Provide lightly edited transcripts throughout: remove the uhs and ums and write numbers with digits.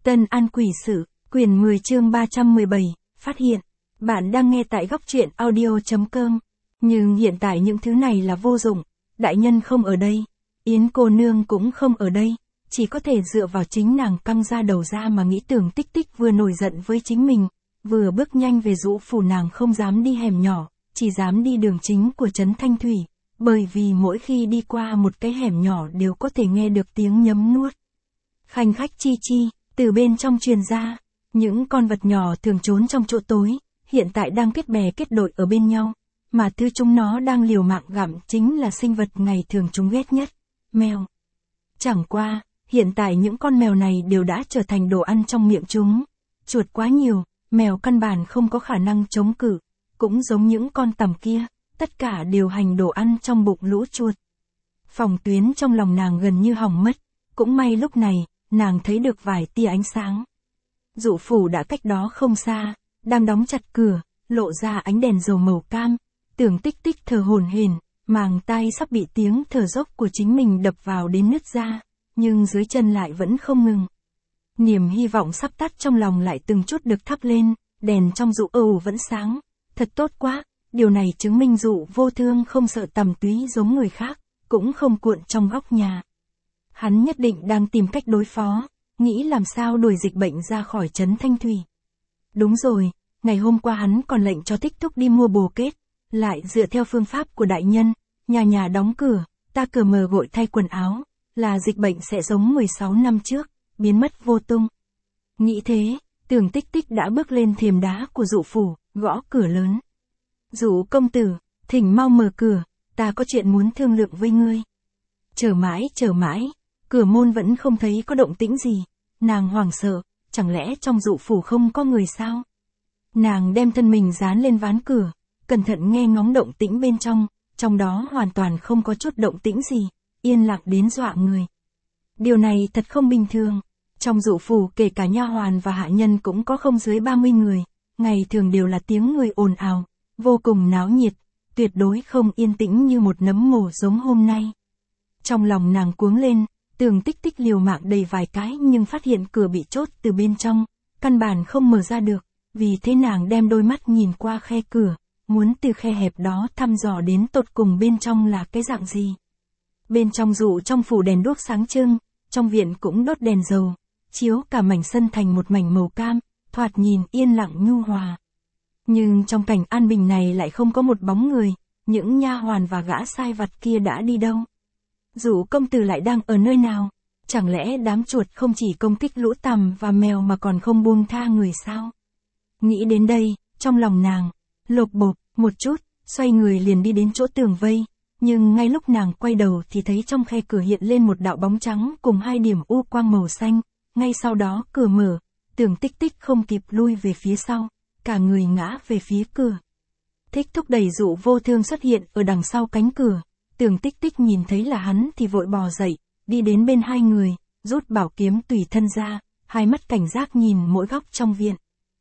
Tân An Quỷ Sự, quyển 10 chương 317, phát hiện. Bạn đang nghe tại góc truyện audio.com. Nhưng hiện tại những thứ này là vô dụng. Đại nhân không ở đây. Yến cô nương cũng không ở đây. Chỉ có thể dựa vào chính nàng căng ra đầu ra mà nghĩ Tưởng Tích Tích vừa nổi giận với chính mình. Vừa bước nhanh về Dụ phủ, nàng không dám đi hẻm nhỏ, chỉ dám đi đường chính của trấn Thanh Thủy. Bởi vì mỗi khi đi qua một cái hẻm nhỏ đều có thể nghe được tiếng nhấm nuốt. Khanh khách chi chi, từ bên trong truyền ra. Những con vật nhỏ thường trốn trong chỗ tối, hiện tại đang kết bè kết đội ở bên nhau. Mà thứ chúng nó đang liều mạng gặm chính là sinh vật ngày thường chúng ghét nhất, mèo. Chẳng qua, hiện tại những con mèo này đều đã trở thành đồ ăn trong miệng chúng. Chuột quá nhiều, mèo căn bản không có khả năng chống cự. Cũng giống những con tằm kia, tất cả đều hành đồ ăn trong bụng lũ chuột. Phòng tuyến trong lòng nàng gần như hỏng mất. Cũng may lúc này, nàng thấy được vài tia ánh sáng. Dụ phủ đã cách đó không xa, đang đóng chặt cửa, lộ ra ánh đèn dầu màu cam. Tưởng Tích Tích thở hổn hển, màng tai sắp bị tiếng thở dốc của chính mình đập vào đến nứt ra, nhưng dưới chân lại vẫn không ngừng. Niềm hy vọng sắp tắt trong lòng lại từng chút được thắp lên, đèn trong Dụ vẫn sáng. Thật tốt quá, điều này chứng minh Dụ vô thương không sợ tầm túy giống người khác, cũng không cuộn trong góc nhà. Hắn nhất định đang tìm cách đối phó, nghĩ làm sao đuổi dịch bệnh ra khỏi trấn Thanh Thủy. Đúng rồi, ngày hôm qua hắn còn lệnh cho Tích Thúc đi mua bồ kết, lại dựa theo phương pháp của đại nhân, nhà nhà đóng cửa, ta cửa mờ gội thay quần áo, là dịch bệnh sẽ giống 16 năm trước, biến mất vô tung. Nghĩ thế, Tưởng Tích Tích đã bước lên thềm đá của Dụ phủ, gõ cửa lớn. Dụ công tử, thỉnh mau mở cửa, ta có chuyện muốn thương lượng với ngươi. Chờ mãi, cửa môn vẫn không thấy có động tĩnh gì, nàng hoảng sợ, chẳng lẽ trong Dụ phủ không có người sao? Nàng đem thân mình dán lên ván cửa, cẩn thận nghe ngóng động tĩnh bên trong đó hoàn toàn không có chút động tĩnh gì, yên lặng đến dọa người. Điều này thật không bình thường, trong Dụ phủ kể cả nha hoàn và hạ nhân cũng có không dưới 30 người, ngày thường đều là tiếng người ồn ào, vô cùng náo nhiệt, tuyệt đối không yên tĩnh như một nấm mồ giống hôm nay. Trong lòng nàng cuống lên, Tưởng Tích Tích liều mạng đầy vài cái nhưng phát hiện cửa bị chốt từ bên trong, căn bản không mở ra được, vì thế nàng đem đôi mắt nhìn qua khe cửa, muốn từ khe hẹp đó thăm dò đến tột cùng bên trong là cái dạng gì. Bên trong Dụ trong phủ đèn đuốc sáng trưng, trong viện cũng đốt đèn dầu, chiếu cả mảnh sân thành một mảnh màu cam, thoạt nhìn yên lặng nhu hòa. Nhưng trong cảnh an bình này lại không có một bóng người, những nha hoàn và gã sai vặt kia đã đi đâu? Dụ công tử lại đang ở nơi nào? Chẳng lẽ đám chuột không chỉ công kích lũ tằm và mèo mà còn không buông tha người sao? Nghĩ đến đây, trong lòng nàng lột bột một chút, xoay người liền đi đến chỗ tường vây, nhưng ngay lúc nàng quay đầu thì thấy trong khe cửa hiện lên một đạo bóng trắng cùng hai điểm u quang màu xanh, ngay sau đó cửa mở, Tưởng Tích Tích không kịp lui về phía sau, cả người ngã về phía cửa. Thích thúc đẩy Dụ vô thương xuất hiện ở đằng sau cánh cửa, Tưởng Tích Tích nhìn thấy là hắn thì vội bò dậy, đi đến bên hai người, rút bảo kiếm tùy thân ra, hai mắt cảnh giác nhìn mỗi góc trong viện.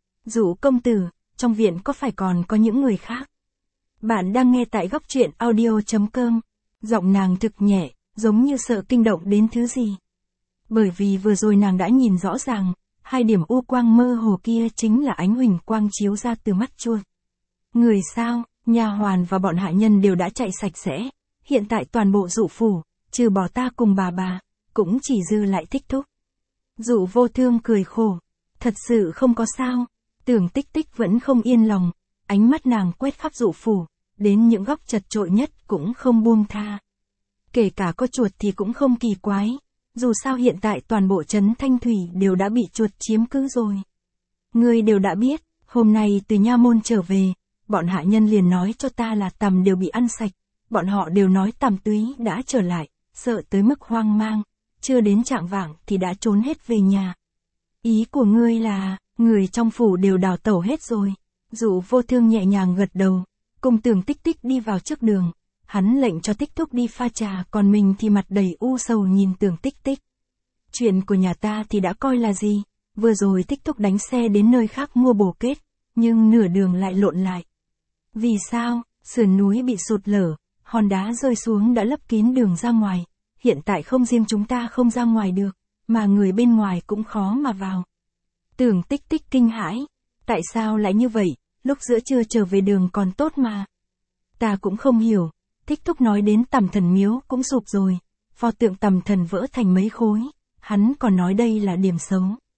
Dụ công tử, trong viện có phải còn có những người khác? Bạn đang nghe tại góc truyện audio.com, giọng nàng thực nhẹ, giống như sợ kinh động đến thứ gì. Bởi vì vừa rồi nàng đã nhìn rõ ràng, hai điểm u quang mơ hồ kia chính là ánh huỳnh quang chiếu ra từ mắt chuột. Người sao? Nha hoàn và bọn hạ nhân đều đã chạy sạch sẽ, hiện tại toàn bộ Dụ phủ, trừ bỏ ta cùng bà, cũng chỉ dư lại Tích Thúc. Dụ vô thương cười khổ, thật sự không có sao. Tưởng Tích Tích vẫn không yên lòng, ánh mắt nàng quét khắp Dụ phủ, đến những góc chật chội nhất cũng không buông tha. Kể cả có chuột thì cũng không kỳ quái, dù sao hiện tại toàn bộ trấn Thanh Thủy đều đã bị chuột chiếm cứ rồi. Ngươi đều đã biết, hôm nay từ nha môn trở về, bọn hạ nhân liền nói cho ta là tằm đều bị ăn sạch, bọn họ đều nói tằm túy đã trở lại, sợ tới mức hoang mang, chưa đến chạng vạng thì đã trốn hết về nhà. Ý của ngươi là, người trong phủ đều đào tẩu hết rồi. Dụ vô thương nhẹ nhàng gật đầu, cùng Tưởng Tích Tích đi vào trước đường, hắn lệnh cho Tích Thúc đi pha trà, còn mình thì mặt đầy u sầu nhìn Tưởng Tích Tích. Chuyện của nhà ta thì đã coi là gì, vừa rồi Tích Thúc đánh xe đến nơi khác mua bồ kết, nhưng nửa đường lại lộn lại. Vì sao? Sườn núi bị sụt lở, hòn đá rơi xuống đã lấp kín đường ra ngoài, hiện tại không riêng chúng ta không ra ngoài được, mà người bên ngoài cũng khó mà vào, Tưởng Tích Tích kinh hãi. Tại sao lại như vậy, lúc giữa trưa trở về đường còn tốt mà. Ta cũng không hiểu, Thích Thúc nói đến Tằm Thần miếu cũng sụp rồi, pho tượng Tằm Thần vỡ thành mấy khối, hắn còn nói đây là điểm xấu.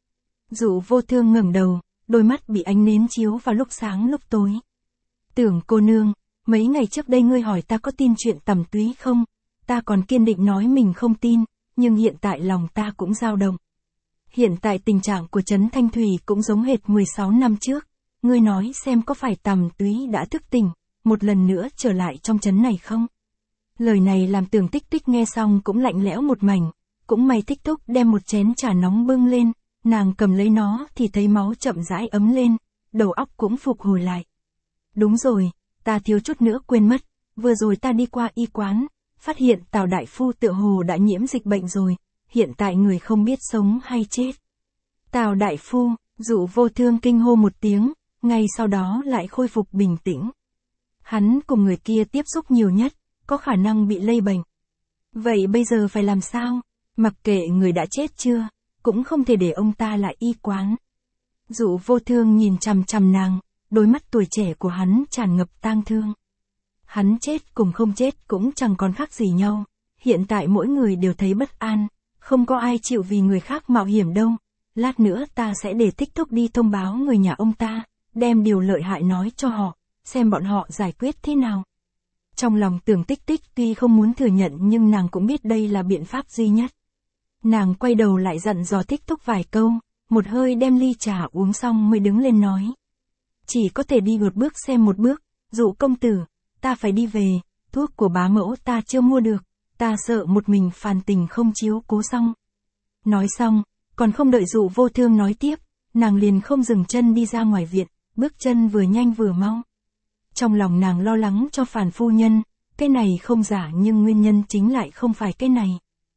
Dụ Vô Thương ngẩng đầu, đôi mắt bị ánh nến chiếu vào lúc sáng lúc tối. Tưởng cô nương, mấy ngày trước đây ngươi hỏi ta có tin chuyện Tằm Túy không, ta còn kiên định nói mình không tin, nhưng hiện tại lòng ta cũng dao động. Hiện tại tình trạng của Trấn Thanh Thủy cũng giống hệt 16 năm trước, ngươi nói xem có phải Tằm Túy đã thức tỉnh, một lần nữa trở lại trong trấn này không? Lời này làm Tưởng Tích Tích nghe xong cũng lạnh lẽo một mảnh, cũng may Thích Thúc đem một chén trà nóng bưng lên, nàng cầm lấy nó thì thấy máu chậm rãi ấm lên, đầu óc cũng phục hồi lại. Đúng rồi, ta thiếu chút nữa quên mất, vừa rồi ta đi qua y quán, phát hiện Tào đại phu tựa hồ đã nhiễm dịch bệnh rồi, hiện tại người không biết sống hay chết. Tào đại phu, Dụ Vô Thương kinh hô một tiếng, ngay sau đó lại khôi phục bình tĩnh. Hắn cùng người kia tiếp xúc nhiều nhất, có khả năng bị lây bệnh. Vậy bây giờ phải làm sao? Mặc kệ người đã chết chưa, cũng không thể để ông ta lại y quán. Dụ Vô Thương nhìn chằm chằm nàng, đôi mắt tuổi trẻ của hắn tràn ngập tang thương. Hắn chết cùng không chết cũng chẳng còn khác gì nhau, hiện tại mỗi người đều thấy bất an, không có ai chịu vì người khác mạo hiểm đâu. Lát nữa ta sẽ để Thích Thúc đi thông báo người nhà ông ta, đem điều lợi hại nói cho họ, xem bọn họ giải quyết thế nào. Trong lòng Tưởng Tích Tích tuy không muốn thừa nhận nhưng nàng cũng biết đây là biện pháp duy nhất. Nàng quay đầu lại dặn dò Thích Thúc vài câu, một hơi đem ly trà uống xong mới đứng lên nói. Chỉ có thể đi một bước xem một bước, Dụ công tử, ta phải đi về, thuốc của bá mẫu ta chưa mua được, ta sợ một mình Phàn Tình không chiếu cố xong. Nói xong, còn không đợi Dụ Vô Thương nói tiếp, nàng liền không dừng chân đi ra ngoài viện, bước chân vừa nhanh vừa mau. Trong lòng nàng lo lắng cho Phàn phu nhân, cái này không giả nhưng nguyên nhân chính lại không phải cái này.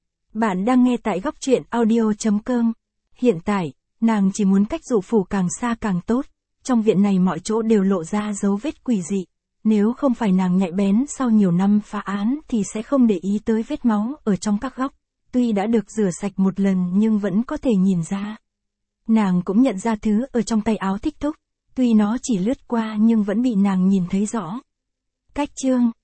Bạn đang nghe tại góc truyện audio.com. Hiện tại, nàng chỉ muốn cách Dụ phủ càng xa càng tốt, trong viện này mọi chỗ đều lộ ra dấu vết quỷ dị. Nếu không phải nàng nhạy bén sau nhiều năm phá án thì sẽ không để ý tới vết máu ở trong các góc, tuy đã được rửa sạch một lần nhưng vẫn có thể nhìn ra. Nàng cũng nhận ra thứ ở trong tay áo Thích Thúc, tuy nó chỉ lướt qua nhưng vẫn bị nàng nhìn thấy rõ. Cách chương